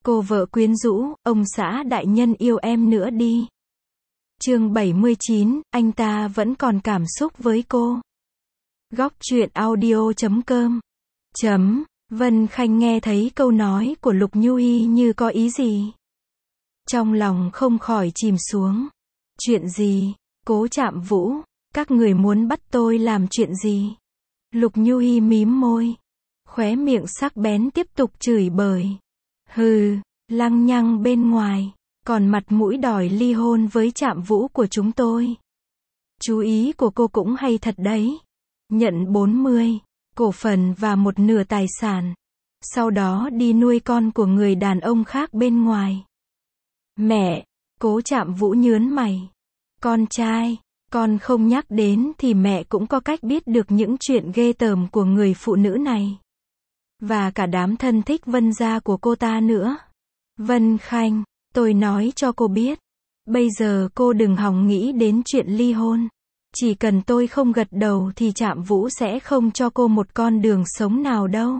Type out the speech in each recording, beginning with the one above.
Cô vợ quyến rũ, ông xã đại nhân yêu em nữa đi. Chương 79, anh ta vẫn còn cảm xúc với cô. Góc truyện audio.com. Vân Khanh nghe thấy câu nói của Lục Nhu Hi như có ý gì. Trong lòng không khỏi chìm xuống. Chuyện gì? Cố Trạm Vũ, các người muốn bắt tôi làm chuyện gì? Lục Nhu Hi mím môi, khóe miệng sắc bén tiếp tục chửi bới. Hừ, lăng nhăng bên ngoài, còn mặt mũi đòi ly hôn với Trạm Vũ của chúng tôi. Chú ý của cô cũng hay thật đấy. Nhận 40 cổ phần và một nửa tài sản, sau đó đi nuôi con của người đàn ông khác bên ngoài. Mẹ, Cố Trạm Vũ nhớn mày. Con trai, con không nhắc đến thì mẹ cũng có cách biết được những chuyện ghê tởm của người phụ nữ này. Và cả đám thân thích Vân gia của cô ta nữa. Vân Khanh, tôi nói cho cô biết. Bây giờ cô đừng hòng nghĩ đến chuyện ly hôn. Chỉ cần tôi không gật đầu thì Trạm Vũ sẽ không cho cô một con đường sống nào đâu.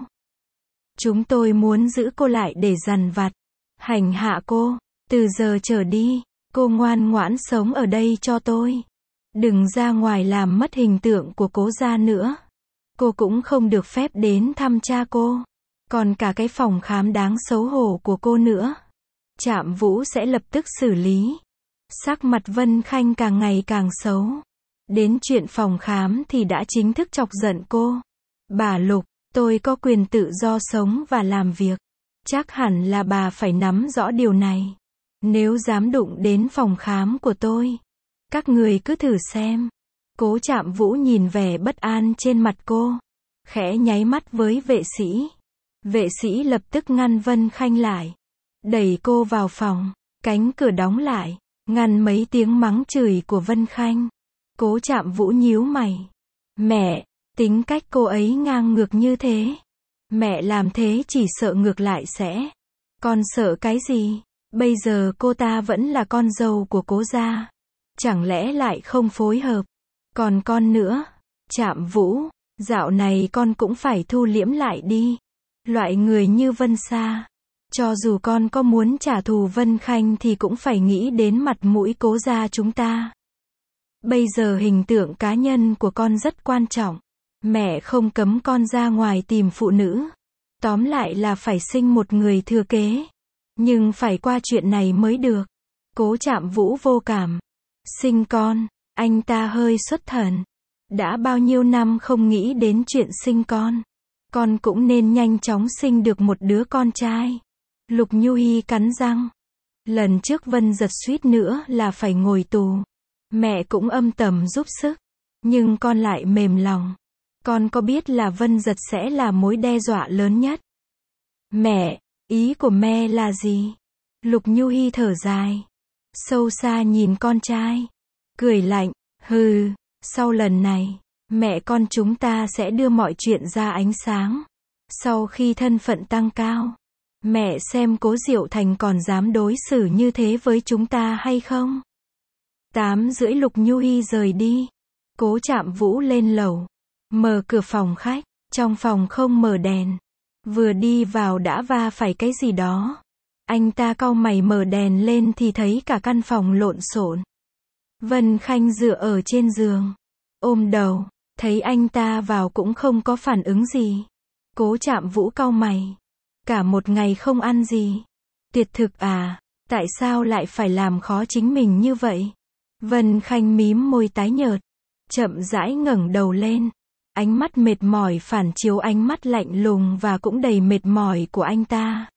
Chúng tôi muốn giữ cô lại để dằn vặt, hành hạ cô. Từ giờ trở đi, cô ngoan ngoãn sống ở đây cho tôi. Đừng ra ngoài làm mất hình tượng của Cố gia nữa. Cô cũng không được phép đến thăm cha cô. Còn cả cái phòng khám đáng xấu hổ của cô nữa. Trạm Vũ sẽ lập tức xử lý. Sắc mặt Vân Khanh càng ngày càng xấu. Đến chuyện phòng khám thì đã chính thức chọc giận cô. Bà Lục, tôi có quyền tự do sống và làm việc. Chắc hẳn là bà phải nắm rõ điều này. Nếu dám đụng đến phòng khám của tôi, các người cứ thử xem. Cố Trạm Vũ nhìn vẻ bất an trên mặt cô, khẽ nháy mắt với vệ sĩ. Vệ sĩ lập tức ngăn Vân Khanh lại, đẩy cô vào phòng, cánh cửa đóng lại, ngăn mấy tiếng mắng chửi của Vân Khanh. Cố Trạm Vũ nhíu mày. Mẹ, tính cách cô ấy ngang ngược như thế. Mẹ làm thế chỉ sợ ngược lại sẽ. Con sợ cái gì? Bây giờ cô ta vẫn là con dâu của Cố gia. Chẳng lẽ lại không phối hợp? Còn con nữa, Trạm Vũ, dạo này con cũng phải thu liễm lại đi. Loại người như Vân Sa, cho dù con có muốn trả thù Vân Khanh thì cũng phải nghĩ đến mặt mũi Cố gia chúng ta. Bây giờ hình tượng cá nhân của con rất quan trọng. Mẹ không cấm con ra ngoài tìm phụ nữ. Tóm lại là phải sinh một người thừa kế. Nhưng phải qua chuyện này mới được. Cố Trạm Vũ vô cảm. Sinh con, anh ta hơi xuất thần. Đã bao nhiêu năm không nghĩ đến chuyện sinh con. Con cũng nên nhanh chóng sinh được một đứa con trai. Lục Nhu Hi cắn răng. Lần trước Vân Giật suýt nữa là phải ngồi tù. Mẹ cũng âm thầm giúp sức. Nhưng con lại mềm lòng. Con có biết là Vân Giật sẽ là mối đe dọa lớn nhất. Mẹ, ý của mẹ là gì? Lục Nhu Hi thở dài. Sâu xa nhìn con trai. Cười lạnh. Hừ, sau lần này, mẹ con chúng ta sẽ đưa mọi chuyện ra ánh sáng. Sau khi thân phận tăng cao, mẹ xem Cố Diệu Thành còn dám đối xử như thế với chúng ta hay không? 8:30 Lục Nhu Hi rời đi. Cố Trạm Vũ lên lầu, mở cửa phòng khách. Trong phòng không mở đèn. Vừa đi vào đã va phải cái gì đó. Anh ta cau mày mở đèn lên thì thấy cả căn phòng lộn xộn. Vân Khanh dựa ở trên giường, ôm đầu, thấy anh ta vào cũng không có phản ứng gì. Cố Trạm Vũ cau mày. Cả một ngày không ăn gì. Tuyệt thực à, tại sao lại phải làm khó chính mình như vậy? Vân Khanh mím môi tái nhợt, chậm rãi ngẩng đầu lên. Ánh mắt mệt mỏi phản chiếu ánh mắt lạnh lùng và cũng đầy mệt mỏi của anh ta.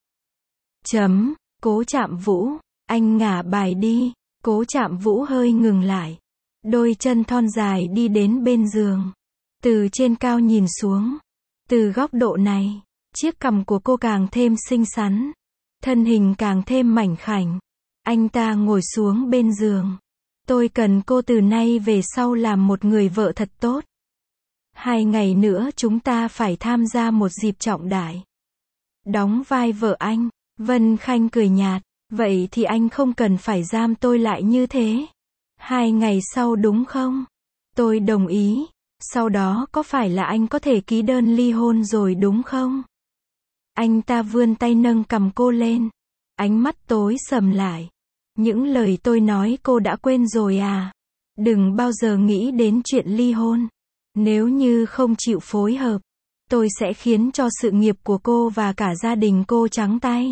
Cố Trạm Vũ, anh ngả bài đi. Cố Trạm Vũ hơi ngừng lại. Đôi chân thon dài đi đến bên giường. Từ trên cao nhìn xuống. Từ góc độ này, chiếc cằm của cô càng thêm xinh xắn. Thân hình càng thêm mảnh khảnh. Anh ta ngồi xuống bên giường. Tôi cần cô từ nay về sau làm một người vợ thật tốt. 2 ngày nữa chúng ta phải tham gia một dịp trọng đại. Đóng vai vợ anh. Vân Khanh cười nhạt. Vậy thì anh không cần phải giam tôi lại như thế. 2 ngày sau đúng không? Tôi đồng ý. Sau đó có phải là anh có thể ký đơn ly hôn rồi đúng không? Anh ta vươn tay nâng cằm cô lên. Ánh mắt tối sầm lại. Những lời tôi nói cô đã quên rồi à? Đừng bao giờ nghĩ đến chuyện ly hôn. Nếu như không chịu phối hợp, tôi sẽ khiến cho sự nghiệp của cô và cả gia đình cô trắng tay.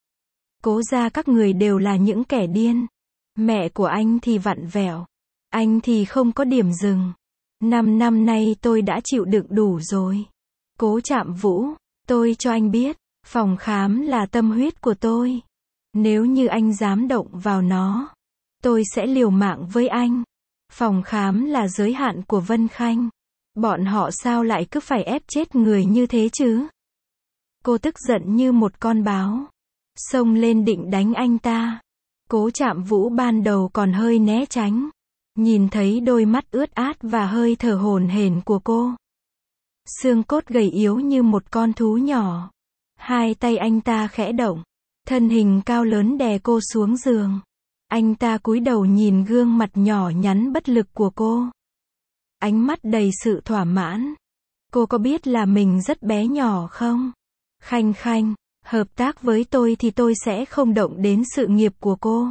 Cố ra các người đều là những kẻ điên. Mẹ của anh thì vặn vẹo. Anh thì không có điểm dừng. 5 năm nay tôi đã chịu đựng đủ rồi. Cố Trạm Vũ, tôi cho anh biết, phòng khám là tâm huyết của tôi. Nếu như anh dám động vào nó, tôi sẽ liều mạng với anh. Phòng khám là giới hạn của Vân Khanh. Bọn họ sao lại cứ phải ép chết người như thế chứ? Cô tức giận như một con báo. Xông lên định đánh anh ta. Cố Trạm Vũ ban đầu còn hơi né tránh. Nhìn thấy đôi mắt ướt át và hơi thở hổn hển của cô. Xương cốt gầy yếu như một con thú nhỏ. Hai tay anh ta khẽ động. Thân hình cao lớn đè cô xuống giường. Anh ta cúi đầu nhìn gương mặt nhỏ nhắn bất lực của cô. Ánh mắt đầy sự thỏa mãn. Cô có biết là mình rất bé nhỏ không? Khanh Khanh, hợp tác với tôi thì tôi sẽ không động đến sự nghiệp của cô.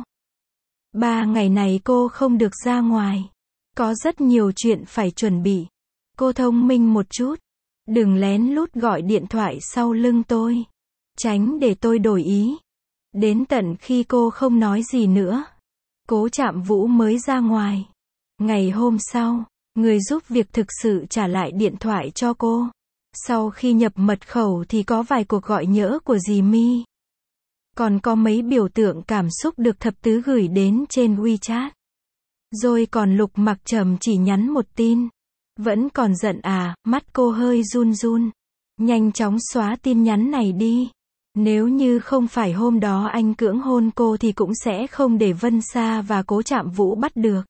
3 ngày này cô không được ra ngoài. Có rất nhiều chuyện phải chuẩn bị. Cô thông minh một chút. Đừng lén lút gọi điện thoại sau lưng tôi. Tránh để tôi đổi ý. Đến tận khi cô không nói gì nữa, Cố Trạm Vũ mới ra ngoài. Ngày hôm sau, người giúp việc thực sự trả lại điện thoại cho cô. Sau khi nhập mật khẩu thì có vài cuộc gọi nhỡ của dì My. Còn có mấy biểu tượng cảm xúc được thập tứ gửi đến trên WeChat. Rồi còn Lục Mặc Trầm chỉ nhắn một tin. Vẫn còn giận à? Mắt cô hơi run run. Nhanh chóng xóa tin nhắn này đi. Nếu như không phải hôm đó anh cưỡng hôn cô thì cũng sẽ không để Vân Sa và Cố Trạm Vũ bắt được.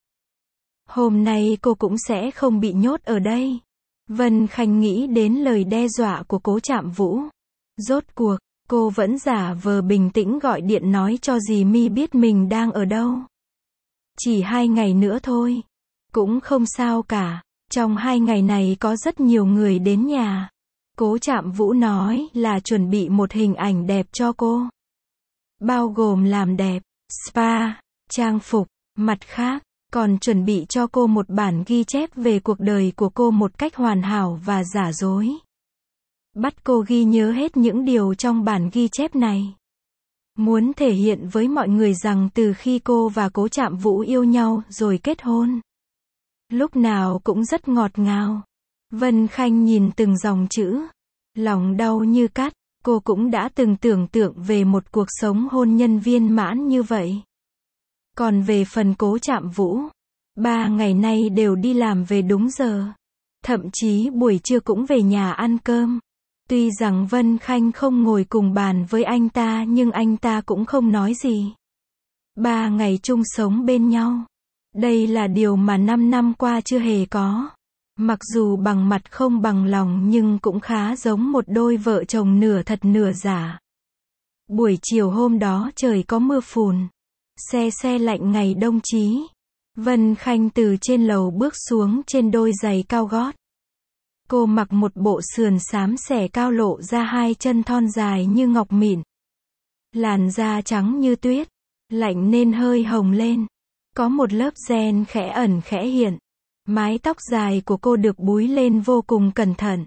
Hôm nay cô cũng sẽ không bị nhốt ở đây. Vân Khanh nghĩ đến lời đe dọa của Cố Trạm Vũ. Rốt cuộc, cô vẫn giả vờ bình tĩnh gọi điện nói cho dì My biết mình đang ở đâu. Chỉ 2 ngày nữa thôi. Cũng không sao cả. Trong 2 ngày này có rất nhiều người đến nhà. Cố Trạm Vũ nói là chuẩn bị một hình ảnh đẹp cho cô. Bao gồm làm đẹp, spa, trang phục, mặt khác, còn chuẩn bị cho cô một bản ghi chép về cuộc đời của cô một cách hoàn hảo và giả dối. Bắt cô ghi nhớ hết những điều trong bản ghi chép này. Muốn thể hiện với mọi người rằng từ khi cô và Cố Trạm Vũ yêu nhau rồi kết hôn, lúc nào cũng rất ngọt ngào. Vân Khanh nhìn từng dòng chữ, lòng đau như cắt. Cô cũng đã từng tưởng tượng về một cuộc sống hôn nhân viên mãn như vậy. Còn về phần Cố Trạm Vũ, 3 ngày nay đều đi làm về đúng giờ. Thậm chí buổi trưa cũng về nhà ăn cơm. Tuy rằng Vân Khanh không ngồi cùng bàn với anh ta nhưng anh ta cũng không nói gì. 3 ngày chung sống bên nhau. Đây là điều mà 5 năm qua chưa hề có. Mặc dù bằng mặt không bằng lòng nhưng cũng khá giống một đôi vợ chồng nửa thật nửa giả. Buổi chiều hôm đó trời có mưa phùn. Se lạnh ngày đông chí. Vân Khanh từ trên lầu bước xuống trên đôi giày cao gót. Cô mặc một bộ sườn xám xẻ cao lộ ra 2 chân thon dài như ngọc mịn. Làn da trắng như tuyết. Lạnh nên hơi hồng lên. Có một lớp ren khẽ ẩn khẽ hiện. Mái tóc dài của cô được búi lên vô cùng cẩn thận.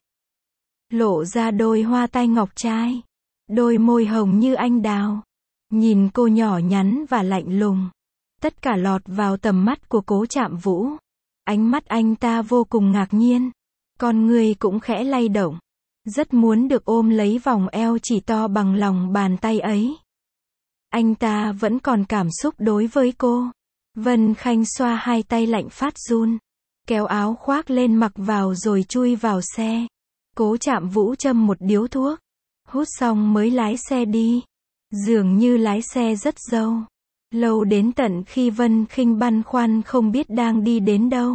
Lộ ra đôi hoa tai ngọc trai. Đôi môi hồng như anh đào. Nhìn cô nhỏ nhắn và lạnh lùng. Tất cả lọt vào tầm mắt của Cố Trạm Vũ. Ánh mắt anh ta vô cùng ngạc nhiên. Con người cũng khẽ lay động. Rất muốn được ôm lấy vòng eo chỉ to bằng lòng bàn tay ấy. Anh ta vẫn còn cảm xúc đối với cô. Vân Khanh xoa 2 tay lạnh phát run. Kéo áo khoác lên mặc vào rồi chui vào xe. Cố Trạm Vũ châm một điếu thuốc. Hút xong mới lái xe đi. Dường như lái xe rất dâu. Lâu đến tận khi Vân Khinh băn khoăn không biết đang đi đến đâu.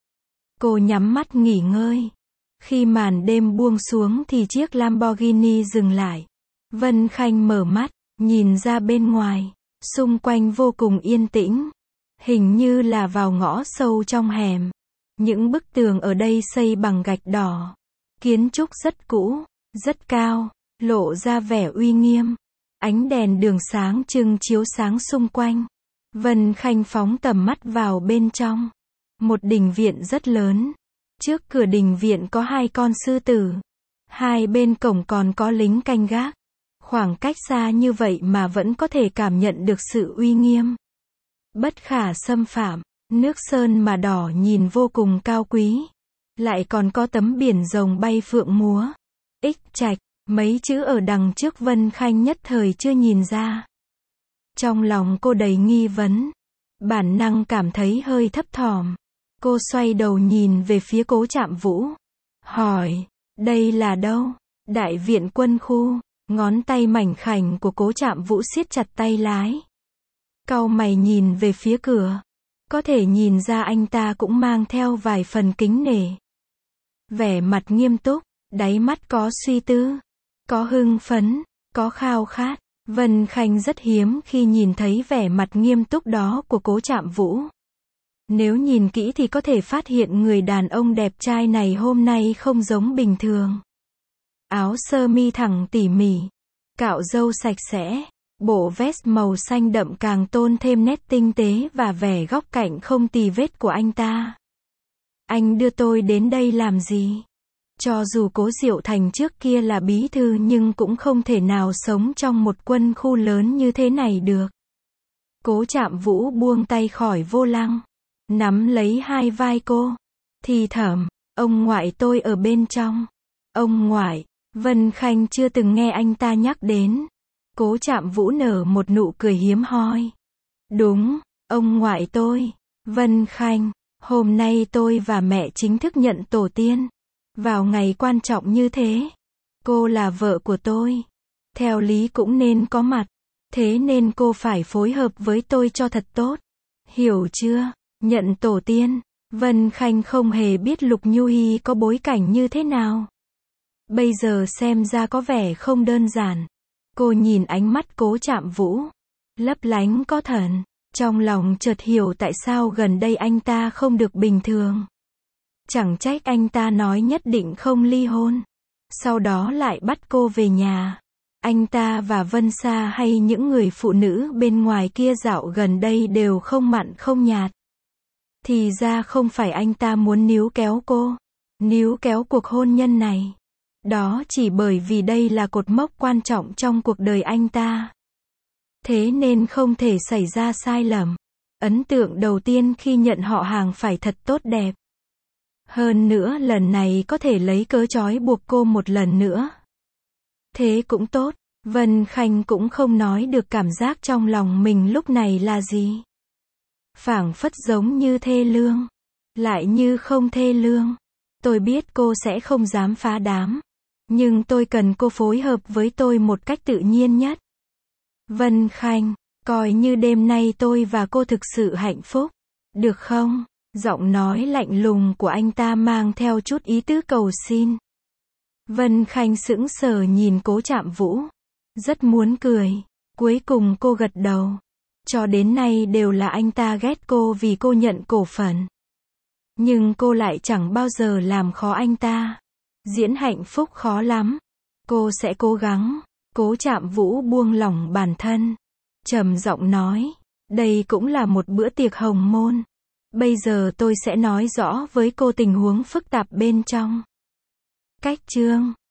Cô nhắm mắt nghỉ ngơi. Khi màn đêm buông xuống thì chiếc Lamborghini dừng lại. Vân Khanh mở mắt, nhìn ra bên ngoài. Xung quanh vô cùng yên tĩnh. Hình như là vào ngõ sâu trong hẻm. Những bức tường ở đây xây bằng gạch đỏ. Kiến trúc rất cũ, rất cao, lộ ra vẻ uy nghiêm. Ánh đèn đường sáng trưng chiếu sáng xung quanh. Vân Khanh phóng tầm mắt vào bên trong. Một đình viện rất lớn. Trước cửa đình viện có 2 con sư tử. 2 bên cổng còn có lính canh gác. Khoảng cách xa như vậy mà vẫn có thể cảm nhận được sự uy nghiêm. Bất khả xâm phạm. Nước sơn mà đỏ nhìn vô cùng cao quý. Lại còn có tấm biển rồng bay phượng múa. Ích Trạch, mấy chữ ở đằng trước Vân Khanh nhất thời chưa nhìn ra. Trong lòng cô đầy nghi vấn. Bản năng cảm thấy hơi thấp thỏm. Cô xoay đầu nhìn về phía Cố Trạm Vũ. Hỏi, đây là đâu? Đại viện quân khu. Ngón tay mảnh khảnh của Cố Trạm Vũ siết chặt tay lái. Cau mày nhìn về phía cửa. Có thể nhìn ra anh ta cũng mang theo vài phần kính nể. Vẻ mặt nghiêm túc, đáy mắt có suy tư, có hưng phấn, có khao khát. Vân Khanh rất hiếm khi nhìn thấy vẻ mặt nghiêm túc đó của Cố Trạm Vũ. Nếu nhìn kỹ thì có thể phát hiện người đàn ông đẹp trai này hôm nay không giống bình thường. Áo sơ mi thẳng tỉ mỉ, cạo râu sạch sẽ, bộ vest màu xanh đậm càng tôn thêm nét tinh tế và vẻ góc cạnh không tì vết của anh ta. Anh đưa tôi đến đây làm gì? Cho dù Cố Diệu Thành trước kia là bí thư nhưng cũng không thể nào sống trong một quân khu lớn như thế này được. Cố Trạm Vũ buông tay khỏi vô lăng, nắm lấy hai vai cô, thì thầm, ông ngoại tôi ở bên trong. Ông ngoại, Vân Khanh chưa từng nghe anh ta nhắc đến. Cố Trạm Vũ nở một nụ cười hiếm hoi. Đúng, ông ngoại tôi. Vân Khanh, hôm nay tôi và mẹ chính thức nhận tổ tiên. Vào ngày quan trọng như thế, cô là vợ của tôi. Theo lý cũng nên có mặt. Thế nên cô phải phối hợp với tôi cho thật tốt. Hiểu chưa? Nhận tổ tiên. Vân Khanh không hề biết Lục Nhu Hi có bối cảnh như thế nào. Bây giờ xem ra có vẻ không đơn giản. Cô nhìn ánh mắt Cố Trạm Vũ, lấp lánh có thần. Trong lòng chợt hiểu tại sao gần đây anh ta không được bình thường. Chẳng trách anh ta nói nhất định không ly hôn. Sau đó lại bắt cô về nhà. Anh ta và Vân Sa hay những người phụ nữ bên ngoài kia dạo gần đây đều không mặn không nhạt. Thì ra không phải anh ta muốn níu kéo cô, níu kéo cuộc hôn nhân này. Đó chỉ bởi vì đây là cột mốc quan trọng trong cuộc đời anh ta. Thế nên không thể xảy ra sai lầm. Ấn tượng đầu tiên khi nhận họ hàng phải thật tốt đẹp. Hơn nữa lần này có thể lấy cớ trói buộc cô một lần nữa. Thế cũng tốt. Vân Khanh cũng không nói được cảm giác trong lòng mình lúc này là gì. Phảng phất giống như thê lương, lại như không thê lương. Tôi biết cô sẽ không dám phá đám, nhưng tôi cần cô phối hợp với tôi một cách tự nhiên nhất. Vân Khanh, coi như đêm nay tôi và cô thực sự hạnh phúc, được không? Giọng nói lạnh lùng của anh ta mang theo chút ý tứ cầu xin. Vân Khanh sững sờ nhìn Cố Trạm Vũ, rất muốn cười. Cuối cùng cô gật đầu. Cho đến nay đều là anh ta ghét cô vì cô nhận cổ phần. Nhưng cô lại chẳng bao giờ làm khó anh ta. Diễn hạnh phúc khó lắm. Cô sẽ cố gắng. Cố Trạm Vũ buông lỏng bản thân, trầm giọng nói, đây cũng là một bữa tiệc hồng môn. Bây giờ tôi sẽ nói rõ với cô tình huống phức tạp bên trong. Cách chương